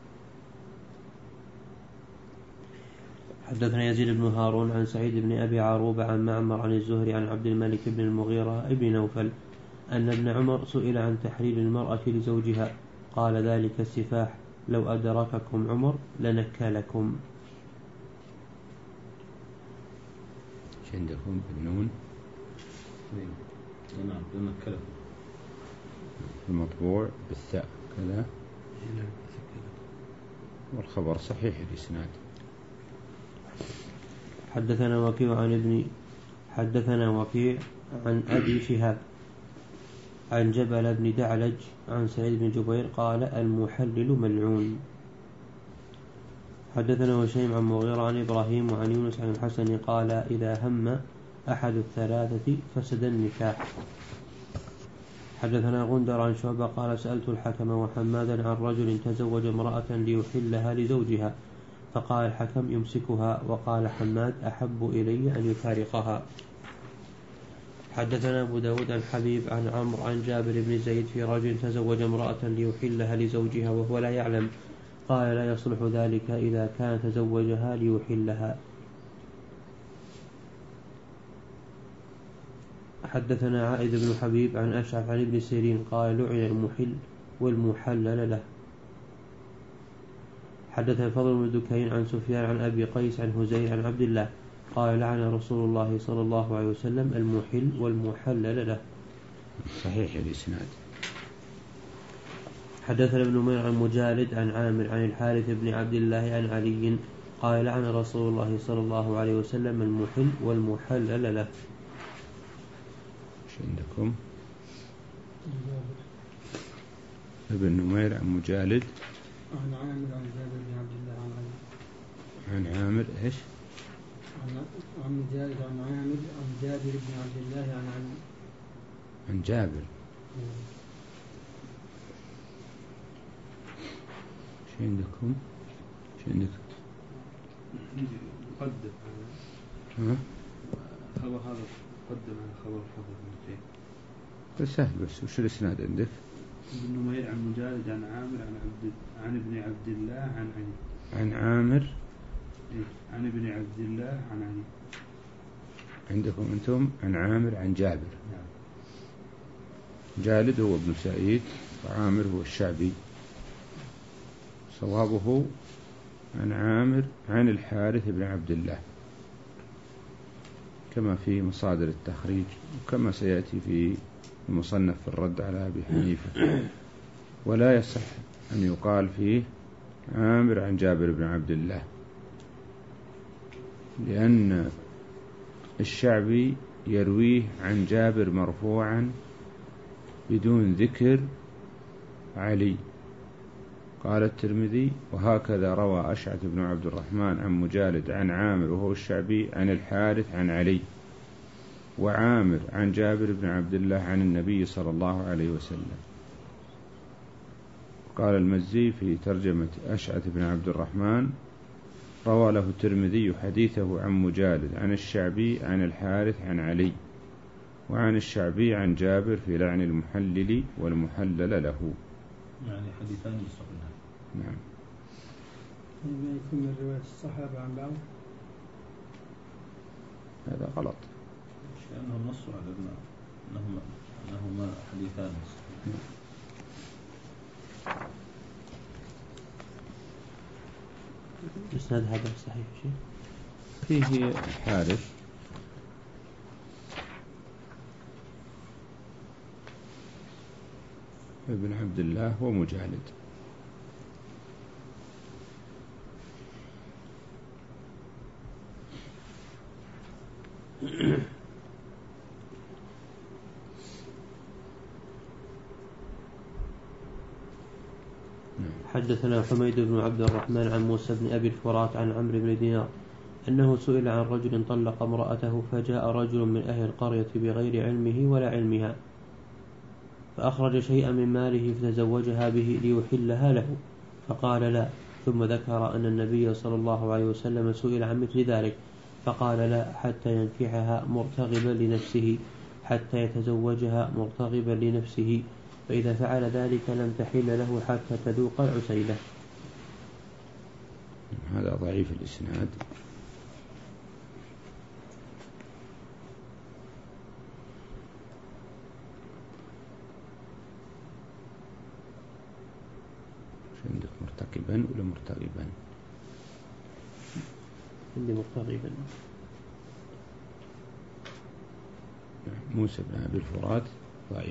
حدثنا يزيد بن هارون عن سعيد بن أبي عروبة عن معمر عن الزهري عن عبد الملك بن المغيرة ابن نوفل أن ابن عمر سئل عن تحليل المرأة لزوجها قال ذلك السفاح، لو أدرككم عمر لنكلكم. ايش عندكم بالنون؟ نعم لنكلكم. المطبوع بالثاء كذا، والخبر صحيح الإسناد. حدثنا وكيع عن ابن حدثنا وكيع عن أبي شهاب عن جبل بن دعلج عن سعيد بن جبير قال المحلل ملعون. حدثنا هشيم عن مغيرة عن إبراهيم وعن يونس عن الحسن قال إذا هم أحد الثلاثة فسد النكاح. حدثنا غندر عن شعبة قال سألت الحكم وحمادا عن رجل تزوج امرأة ليحلها لزوجها، فقال الحكم يمسكها، وقال حماد أحب إلي أن يفارقها. حدثنا أبو داود عن حبيب عن عمرو عن جابر بن زيد في رجل تزوج امرأة ليحلها لزوجها وهو لا يعلم، قال لا يصلح ذلك إذا كان تزوجها ليحلها. حدثنا عائد بن حبيب عن أشعث عن ابن سيرين قال لعن المحل والمحلل له. حدثنا فضل بن دكين عن سفيان عن أبي قيس عن هزيل عن عبد الله قال لعن رسول الله صلى الله عليه وسلم المحل والمحلل له. صحيح الإسناد. حدثنا ابن نمير عن مجالد عن عامر عن الحارث بن عبد الله عن علي قال لعن رسول الله صلى الله عليه وسلم المحل والمحلل له. ايش عندكم؟ ابن نمير عن مجالد عن عامر عن جابر بن عبد الله عن علي عن عامر ايش؟ عن عن مجالد عن عامر عن جابر بن عبد الله عن علي عن جابر. ايش عندكم؟ ايش عندك؟ مقدم ها؟ خبر هذا مقدم على خبر فضل بن بس سهل. بس وش الاسناد عندك؟ ابن نمير عن مجالد عن عامر عن عبد عن ابن عبد الله عن علي. عن عامر إيه؟ عن ابن عبد الله عن علي. عندكم أنتم عن عامر عن جابر. نعم. جالد هو ابن سعيد وعامر هو الشعبي. صوابه عن عامر عن الحارث بن عبد الله كما في مصادر التخريج وكما سيأتي في المصنف في الرد على أبي حنيفة. ولا يصح أن يقال فيه عامر عن جابر بن عبد الله، لأن الشعبي يرويه عن جابر مرفوعا بدون ذكر علي. قال الترمذي وهكذا روى أشعث بن عبد الرحمن عن مجالد عن عامر وهو الشعبي عن الحارث عن علي، وعامر عن جابر بن عبد الله عن النبي صلى الله عليه وسلم. قال المزي في ترجمة أشعث بن عبد الرحمن روى له الترمذي حديثه عن مجالد عن الشعبي عن الحارث عن علي، وعن الشعبي عن جابر في لعن المحلل والمحلل له. يعني حديثان مستقلان. نعم. ما يكون من رواية الصحابة عن بعض هذا غلط، لأنهم نصوا على أنهما أنهما حديثان مستقلان. إسناد هذا صحيح شيء فيه حارث ابن عبد الله ومجالد. حدثنا حميد بن عبد الرحمن عن موسى بن أبي الفرات عن عمرو بن دينار أنه سئل عن رجل طلق امرأته فجاء رجل من أهل القرية بغير علمه ولا علمها فأخرج شيئا من ماله فتزوجها به ليحلها له، فقال لا، ثم ذكر أن النبي صلى الله عليه وسلم سئل عن مثل ذلك فقال لا حتى ينكحها مرتغبا لنفسه حتى يتزوجها مرتغبا لنفسه، فإذا فعل ذلك لم تحل له حتى تذوق العسيلة. هذا ضعيف الإسناد. عندك مرتقبا ولا مرتغبا؟ عندي مرتغبا. موسى بن أبي الفرات ضعيف.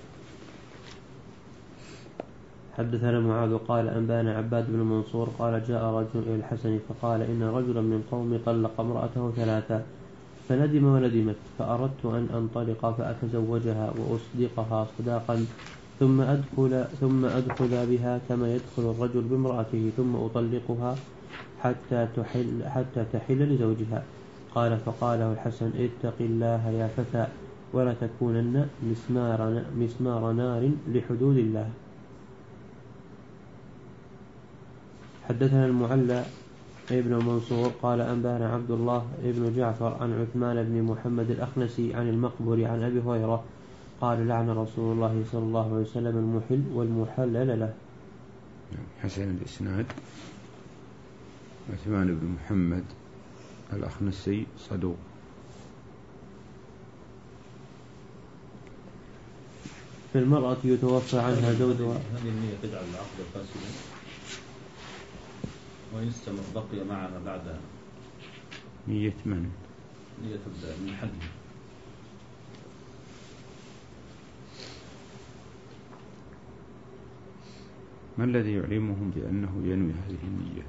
حدثنا معاذ قال أنبانا عباد بن منصور قال جاء رجل إلى الحسن فقال إن رجلا من قومي طلق امرأته ثلاثة فندم وندمت، فأردت أن أنطلق فأتزوجها وأصدقها صداقا ثم أدخل, ثم أدخل بها كما يدخل الرجل بامرأته ثم أطلقها حتى تحل, حتى تحل لزوجها، قال فقاله الحسن اتق الله يا فتى ولا تكونن مسمار, مسمار نار لحدود الله. حدثنا المعلى ابن منصور قال أنبانا عبد الله ابن جعفر عن عثمان بن محمد الأخنسي عن المقبري عن أبي هريرة قال لعن رسول الله صلى الله عليه وسلم المحل والمحلل له. حسن الإسناد. عثمان بن محمد الأخنسي صدوق. في المرأة يتوفى عنها زوجها. هذه النية تجعل العقد فاسدا وإن استمر بقي معها بعدها نية من؟ نية من حد. ما الذي يعلمهم بأنه ينوي هذه النية؟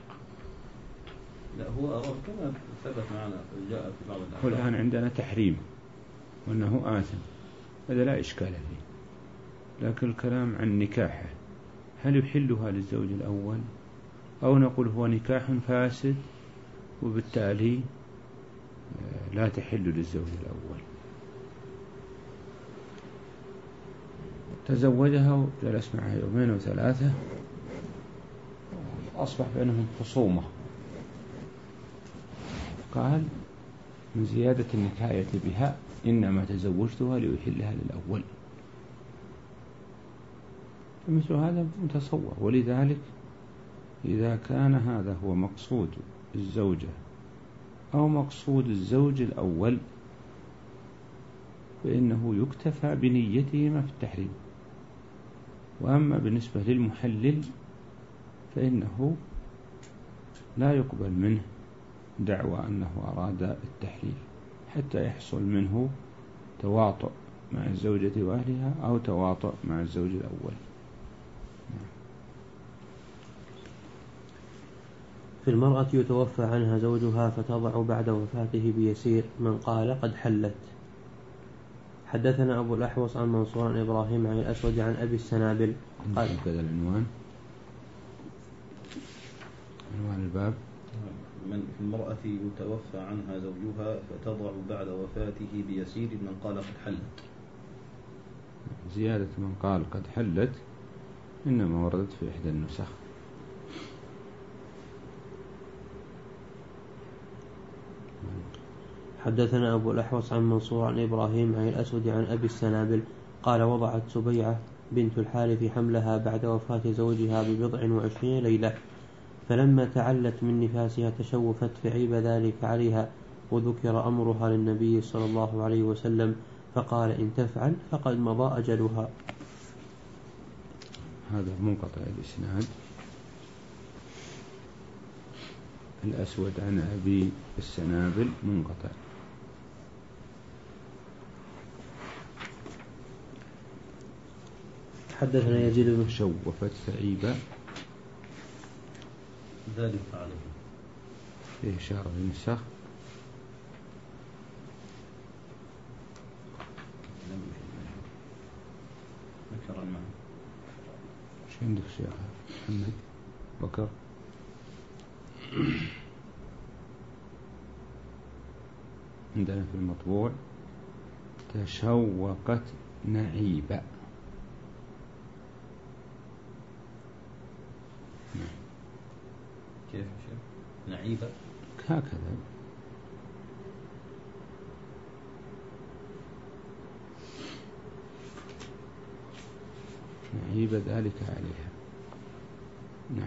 لا هو أراد كما ثبت معنا جاء في بعض الأحاديث. والآن عندنا تحريم وأنه آثم، هذا لا إشكال فيه، لكن الكلام عن نكاحه هل يحلها للزوج الأول أو نقول هو نكاح فاسد وبالتالي لا تحل للزوج الأول؟ تزوجها وجلس معها يومين وثلاثة أصبح بينهم خصومة، قال من زيادة النكاية بها إنما تزوجتها لأحلها للأول. مثل هذا متصور. ولذلك إذا كان هذا هو مقصود الزوجة أو مقصود الزوج الأول فإنه يكتفى بنيتهما في التحريم. وأما بالنسبة للمحلل فإنه لا يقبل منه دعوى أنه أراد التحليل حتى يحصل منه تواطؤ مع الزوجة وأهلها أو تواطؤ مع الزوج الأول. في المرأة يتوفى عنها زوجها فتضع بعد وفاته بيسير من قال قد حلت. حدثنا أبو الأحوص عن منصور عن إبراهيم عن الأسود عن أبي السنابل قال كذا العنوان عنوان الباب من في المرأة يتوفى عنها زوجها فتضع بعد وفاته بيسير من قال قد حلت. زيادة من قال قد حلت إنما وردت في إحدى النسخ. حدثنا أبو الأحوص عن منصور عن إبراهيم عن الأسود عن أبي السنابل قال وضعت سبيعة بنت الحارث حملها بعد وفاة زوجها ببضع وعشرين ليلة، فلما تعلت من نفاسها تشوفت فعيب ذلك عليها، وذكر أمرها للنبي صلى الله عليه وسلم فقال إن تفعل فقد مضى أجلها. هذا منقطع الإسناد. الأسود عن أبي السنابل منقطع. حدثنا يزيد بن شوفت فعيبة ذلك عليه فيه إشارة للنسخ. ذكر المعنى. ايش عندك شيخ محمد بكر؟ عندنا في المطبوع تشوقت نعيبة. كيف شيء نعيبة هكذا نعيبة ذلك عليها. نعم.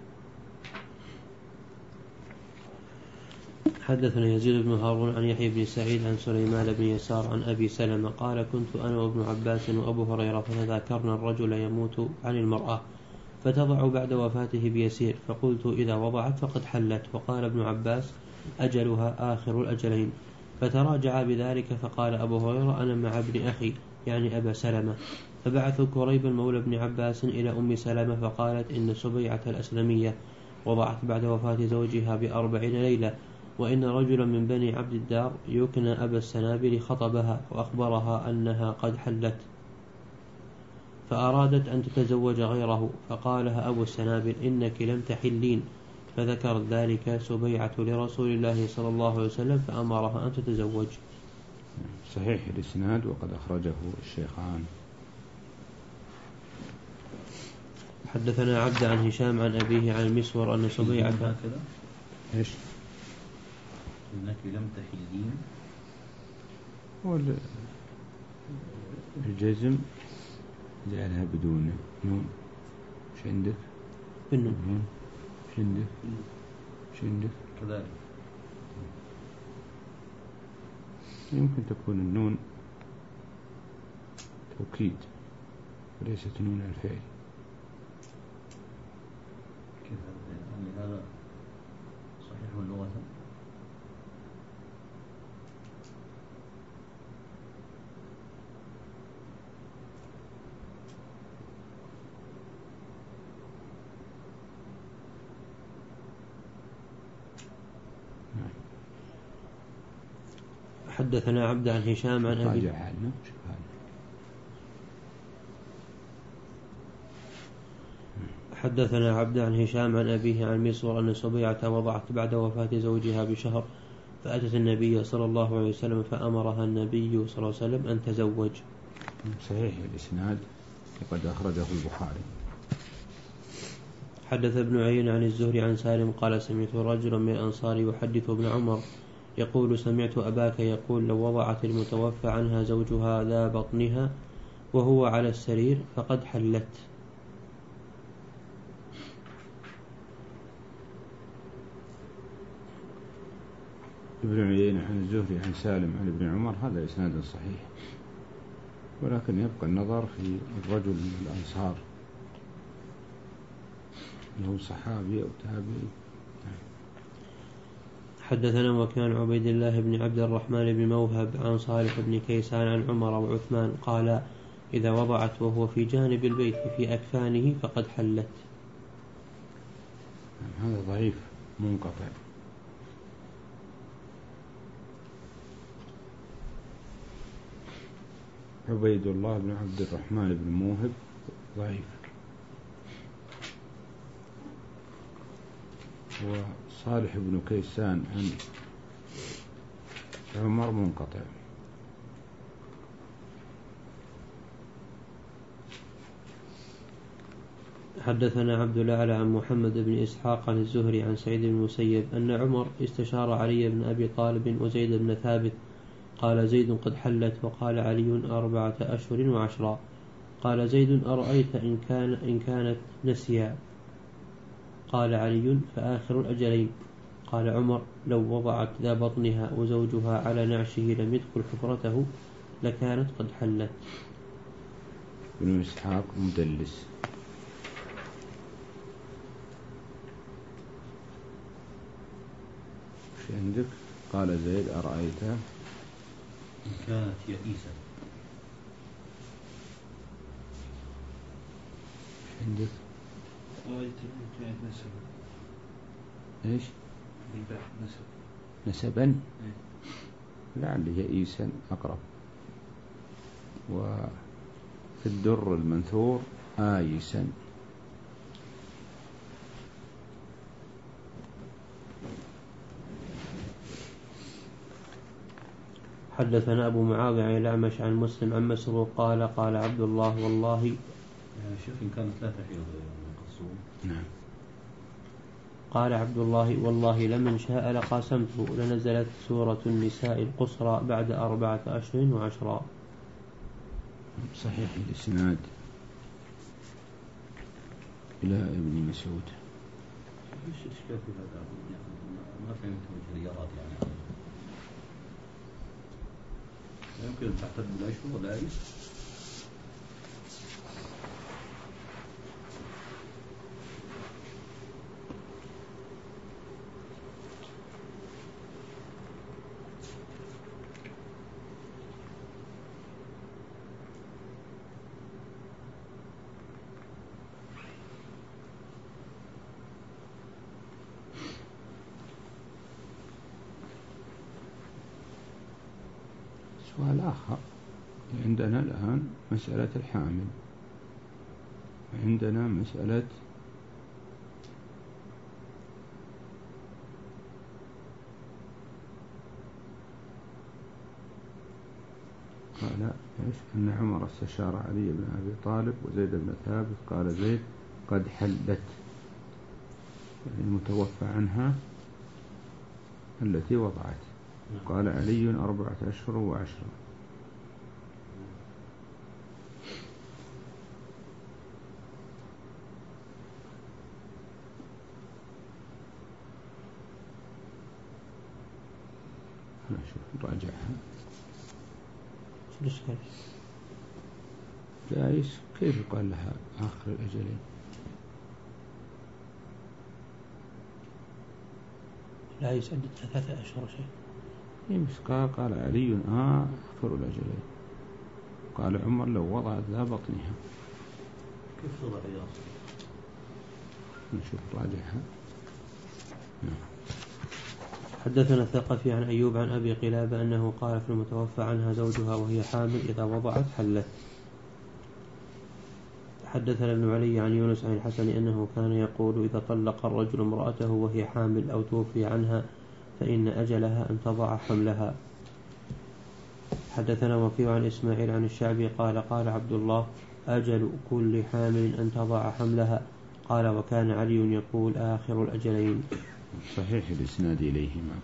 حدثنا يزيد بن هارون عن يحيى بن سعيد عن سليمان بن يسار عن أبي سلمة قال كنت أنا وابن عباس وأبو هريرة فتذاكرنا الرجل يموت عن المرأة فتضع بعد وفاته بيسير، فقلت إذا وضعت فقد حلت، وقال ابن عباس أجلها آخر الأجلين، فتراجع بذلك فقال أبو هريرة أنا مع ابن أخي يعني أبا سلمة، فبعثوا كريب مولى ابن عباس إلى أم سلمة فقالت إن سبيعة الأسلمية وضعت بعد وفاة زوجها بأربعين ليلة، وإن رجلا من بني عبد الدار يكنى أبا السنابل خطبها وأخبرها أنها قد حلت، فأرادت أن تتزوج غيره، فقالها أبو السنابل إنك لم تحلين، فذكرت ذلك سبيعة لرسول الله صلى الله عليه وسلم فأمرها أن تتزوج. صحيح الإسناد وقد أخرجه الشيخان. حدثنا عبد عن هشام عن أبيه عن المسور أن سبيعة هكذا إيش إنك لم تحلين وال الجزم جعلها بدون نون. ايش عندك؟ بالنون. ايش عندك؟ ايش عندك؟ كذلك يمكن تكون النون توكيد وليست نون الفعل. كيف يعني هذا صحيح اللغة؟ حدثنا عبد عن هشام عن أبيه حدثنا عبد عن هشام عن أبيه عن مسور أن سبيعة وضعت بعد وفاة زوجها بشهر فأتت النبي صلى الله عليه وسلم فأمرها النبي صلى الله عليه وسلم أن تزوج. صحيح الإسناد وقد أخرجه البخاري. حدث ابن عين عن الزهري عن سالم قال سمعت رجلا من الأنصار يحدث ابن عمر يقول سمعت أباك يقول لو وضعت المتوفى عنها زوجها ذا بطنها وهو على السرير فقد حلت. ابن عيينة عن الزهري عن سالم عن ابن عمر هذا إسناد صحيح، ولكن يبقى النظر في الرجل من الأنصار له صحابي أو تابعي. حدثنا وكان عبيد الله بن عبد الرحمن بن موهب عن صالح بن كيسان عن عمر وعثمان قال إذا وضعت وهو في جانب البيت في أكفانه فقد حلت. هذا ضعيف منقطع. عبيد الله بن عبد الرحمن بن موهب ضعيف، وصالح بن كيسان عن عمر منقطع. حدثنا عبد الأعلى عن محمد بن إسحاق عن الزهري عن سعيد بن المسيب أن عمر استشار علي بن أبي طالب وزيد بن ثابت قال زيد قد حلت وقال علي أربعة أشهر وعشرا. قال زيد أرأيت إن, كان إن كانت نسيا. قال علي فآخر الأجلين. قال عمر لو وضعت ذا بطنها وزوجها على نعشه لم يدخل حفرته لكانت قد حلت. ابن إسحاق مدلس. وش عندك؟ قال زيد أرأيت إن كانت يئيسا. وش عندك؟ رأيت إن كانت نسبا. إيش؟ نسب. نسبا؟ لعل يئيسا أقرب. وفي الدر المنثور آيسا. حدثنا أبو معاوية عن الأعمش عن مسلم عن مسروق قال قال عبد الله والله يعني شوف إن كانت لا تحيض مقصود. نعم. قال عبد الله والله لمن شاء لقاسمته لنزلت سورة النساء القصرى بعد أربعة أشهر وعشرا. صحيح الإسناد إلى ابن مسعود. إيش إشكال في هذا؟ ما فهمت وجه الرياضات يعني. يمكن أن تعتد بالأشهر ولا أي؟ سؤال آخر، عندنا الآن مسألة الحامل، عندنا مسألة قال إيش أن عمر استشار علي بن أبي طالب وزيد بن ثابت قال زيد قد حلت، يعني المتوفى عنها التي وضعت. قال علي أربعة أشهر وعشرة. نشوف نراجعها. جايز كيف يقال لها آخر الأجلين؟ لا يسعد ثلاثة أشهر شيء. يمس قال قال علي آخر الأجلين، قال عمر لو وضعت ذا بطنها. كيف توضع يا أصلا؟ نشوف راجعها. حدثنا الثقفي عن أيوب عن أبي قلابة أنه قال في المتوفى عنها زوجها وهي حامل إذا وضعت حلت. حدثنا ابن علي عن يونس عن الحسن أنه كان يقول إذا طلق الرجل امرأته وهي حامل أو توفي عنها فإن أجلها أن تضع حملها. حدثنا وكيع عن إسماعيل عن الشعبي قال قال عبد الله أجل كل حامل أن تضع حملها. قال وكان علي يقول آخر الأجلين. صحيح الإسناد إليهما.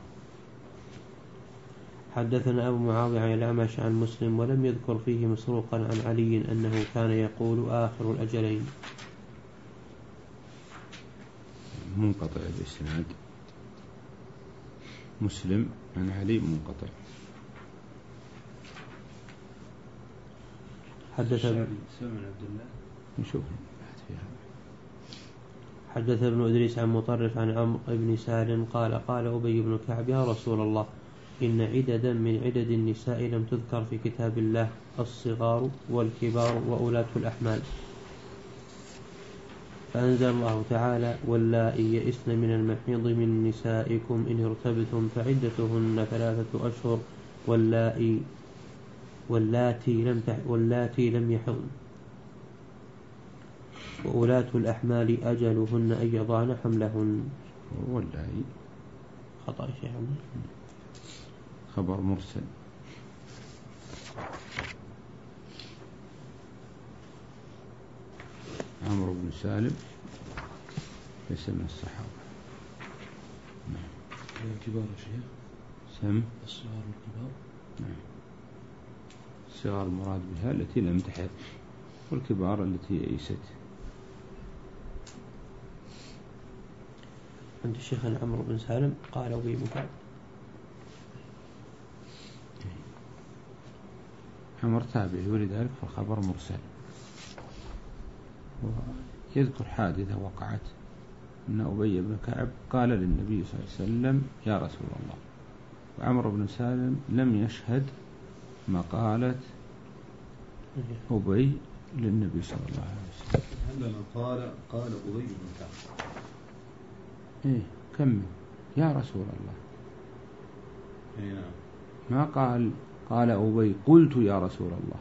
حدثنا أبو معاوية عن الأعمش عن مسلم ولم يذكر فيه مسروقا عن علي أنه كان يقول آخر الأجلين. منقطع الإسناد، مسلم عن علي منقطع. حدثنا نشوف حدث ابن إدريس عن مطرف عن عمرو بن سالم قال قال أبي بن كعب يا رسول الله إن عددا من عدد النساء لم تذكر في كتاب الله الصغار والكبار وأولاة الأحمال، فأنزل الله تعالى واللائي يئسن من المحيض من نسائكم إن ارتبتم فعدتهن ثلاثة أشهر واللائي واللاتي لم تح واللاتي لم يحضن وأولاة الأحمال أجلهن أن يضعن حملهن. واللائي خطأ شيء خبر مرسل. عمرو بن سالم ليس من الصحابة. نعم. الكبار شيء سم الصغار والكبار. نعم. الصغار المراد بها التي لم تحض، والكبار التي يئست. عند الشيخ عمرو بن سالم قال أبي بن كعب. عمر تابعي ولذلك فالخبر مرسل، ويذكر حادثة وقعت أن أبي بن كعب قال للنبي صلى الله عليه وسلم يا رسول الله، وعمر بن سالم لم يشهد مقالة أبي للنبي صلى الله عليه وسلم. عندما قال قال أبي بن كعب إيه كمل يا رسول الله. إيه نعم. ما قال قال أبي قلت يا رسول الله.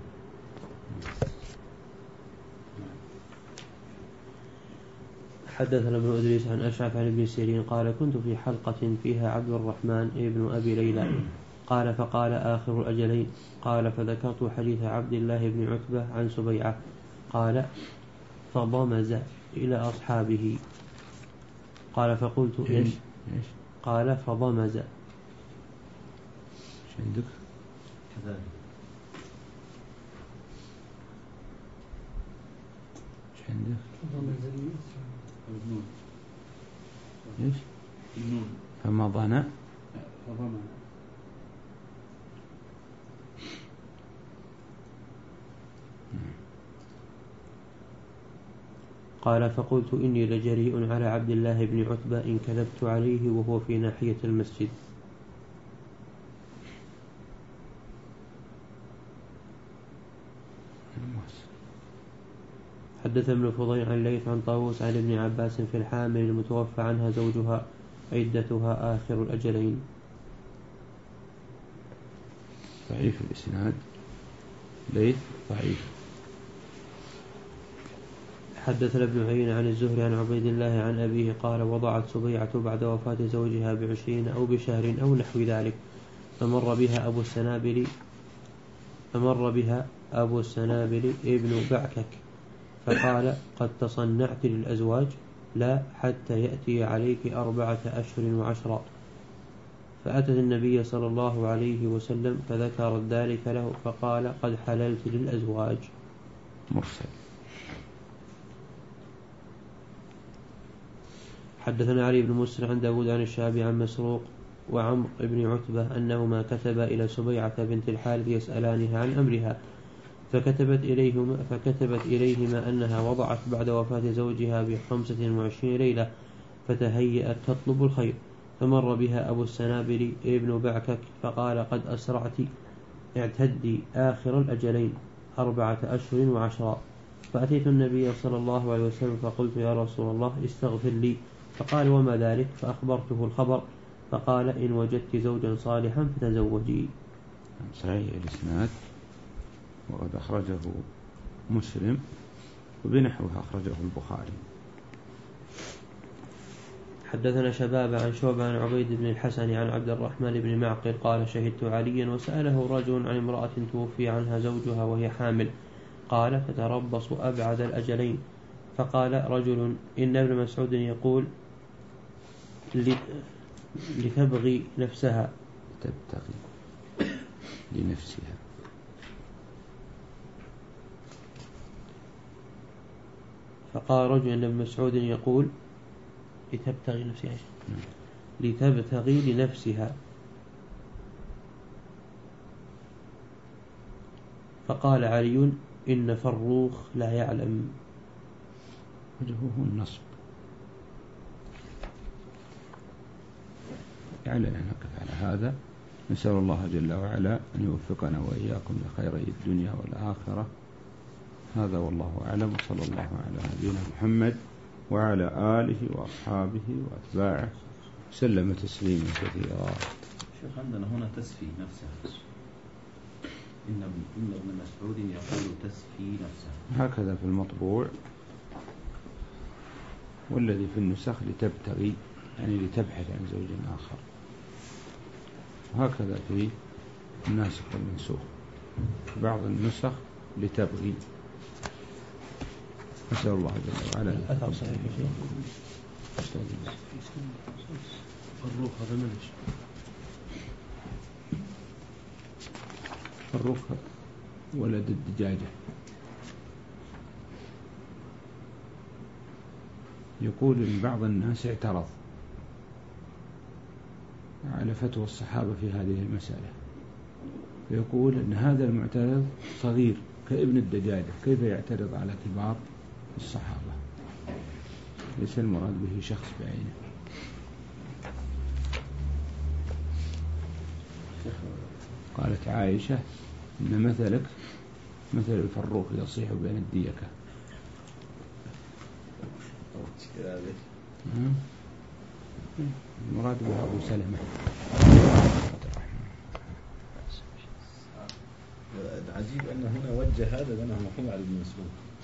حدثنا ابن إدريس عن أشعث عن ابن سيرين قال كنت في حلقة فيها عبد الرحمن ابن أبي ليلى قال فقال آخر الأجلين. قال فذكرت حديث عبد الله بن عتبة عن سبيعة قال فضمز إلى أصحابه. قال فقلت إيش؟ إيش؟ قال فضمز. إيش عندك؟ كذلك. إيش عندك؟ النون. إيش؟ النون. فمضنا. فضمن. قال فقلت إني لجريء على عبد الله بن عتبة إن كذبت عليه وهو في ناحية المسجد. حدث ابن فضيل عن ليث عن طاووس عن ابن عباس في الحامل المتوفى عنها زوجها عدتها آخر الأجلين. ضعيف الإسناد، ليث ضعيف. حدثنا ابن عيينة عن الزهري عن عبيد الله عن أبيه قال وضعت سبيعة بعد وفاة زوجها بعشرين أو بشهر أو نحو ذلك، فمر بها أبو السنابل فمر بها أبو السنابل ابن بعكك فقال قد تصنعت للأزواج؟ لا، حتى يأتي عليك أربعة أشهر وعشرة. فأتت النبي صلى الله عليه وسلم فذكرت ذلك له فقال قد حللت للأزواج. مرسل. حدثنا علي بن مسر عن داود عن الشعبي عن مسروق وعمر بن عتبة أنهما كتبا إلى سبيعة بنت الحارث يسألانها عن أمرها، فكتبت إليهما, فكتبت إليهما أنها وضعت بعد وفاة زوجها بخمسة وعشرين ليلة فتهيأت تطلب الخير، فمر بها أبو السنابل ابن بعكك فقال قد أسرعت، اعتدي آخر الأجلين أربعة أشهر وعشرة. فأتيت النبي صلى الله عليه وسلم فقلت يا رسول الله استغفر لي، فقال وما ذلك؟ فأخبرته الخبر فقال إن وجدت زوجا صالحا فتزوجي. صحيح الإسناد، وقد أخرجه مسلم وبنحوه أخرجه البخاري. حدثنا شباب عن شعبة عن عبيد بن الحسن عن عبد الرحمن بن معقل قال شهدت عليا وسأله رجل عن امرأة توفي عنها زوجها وهي حامل، قال فتربص أبعد الأجلين. فقال رجل إن ابن مسعود يقول لتبغي نفسها تبتغي لنفسها. فقال رجل إن ابن مسعود يقول لتبتغي نفسها لتبتغي لنفسها. فقال علي إن فروخ لا يعلم. وجهه النصب. يعني نقف على هذا، نسأل الله جل وعلا أن يوفقنا وإياكم لخيري الدنيا والآخرة. هذا والله أعلم، وصلى الله على نبينا محمد وعلى آله وأصحابه وأتباعه سلم تسليما كثيرا. شيخ عندنا هنا تسفي نفسها، إن إن ابن مسعود يقول تسفي نفسها، هكذا في المطبوع، والذي في النسخ لتبتغي يعني لتبحث عن زوج آخر، وهكذا في الناسخ والمنسوخ بعض النسخ لتبغي. نسأل الله جل وعلا. الأثر صحيح يا شيخ. فروخ هذا ملش. فروخ ولد الدجاجة. يقول إن بعض الناس اعترض على فتوى الصحابة في هذه المسألة، يقول أن هذا المعترض صغير كابن الدجاجة، كيف يعترض على كبار الصحابة؟ ليس المراد به شخص بعينه. قالت عائشة إن مثلك مثل الفروخ يصيح بين الديكة. المراد به أبو سلمة. العجيب أن هنا وجه هذا لأنه محمول على ابن مسعود.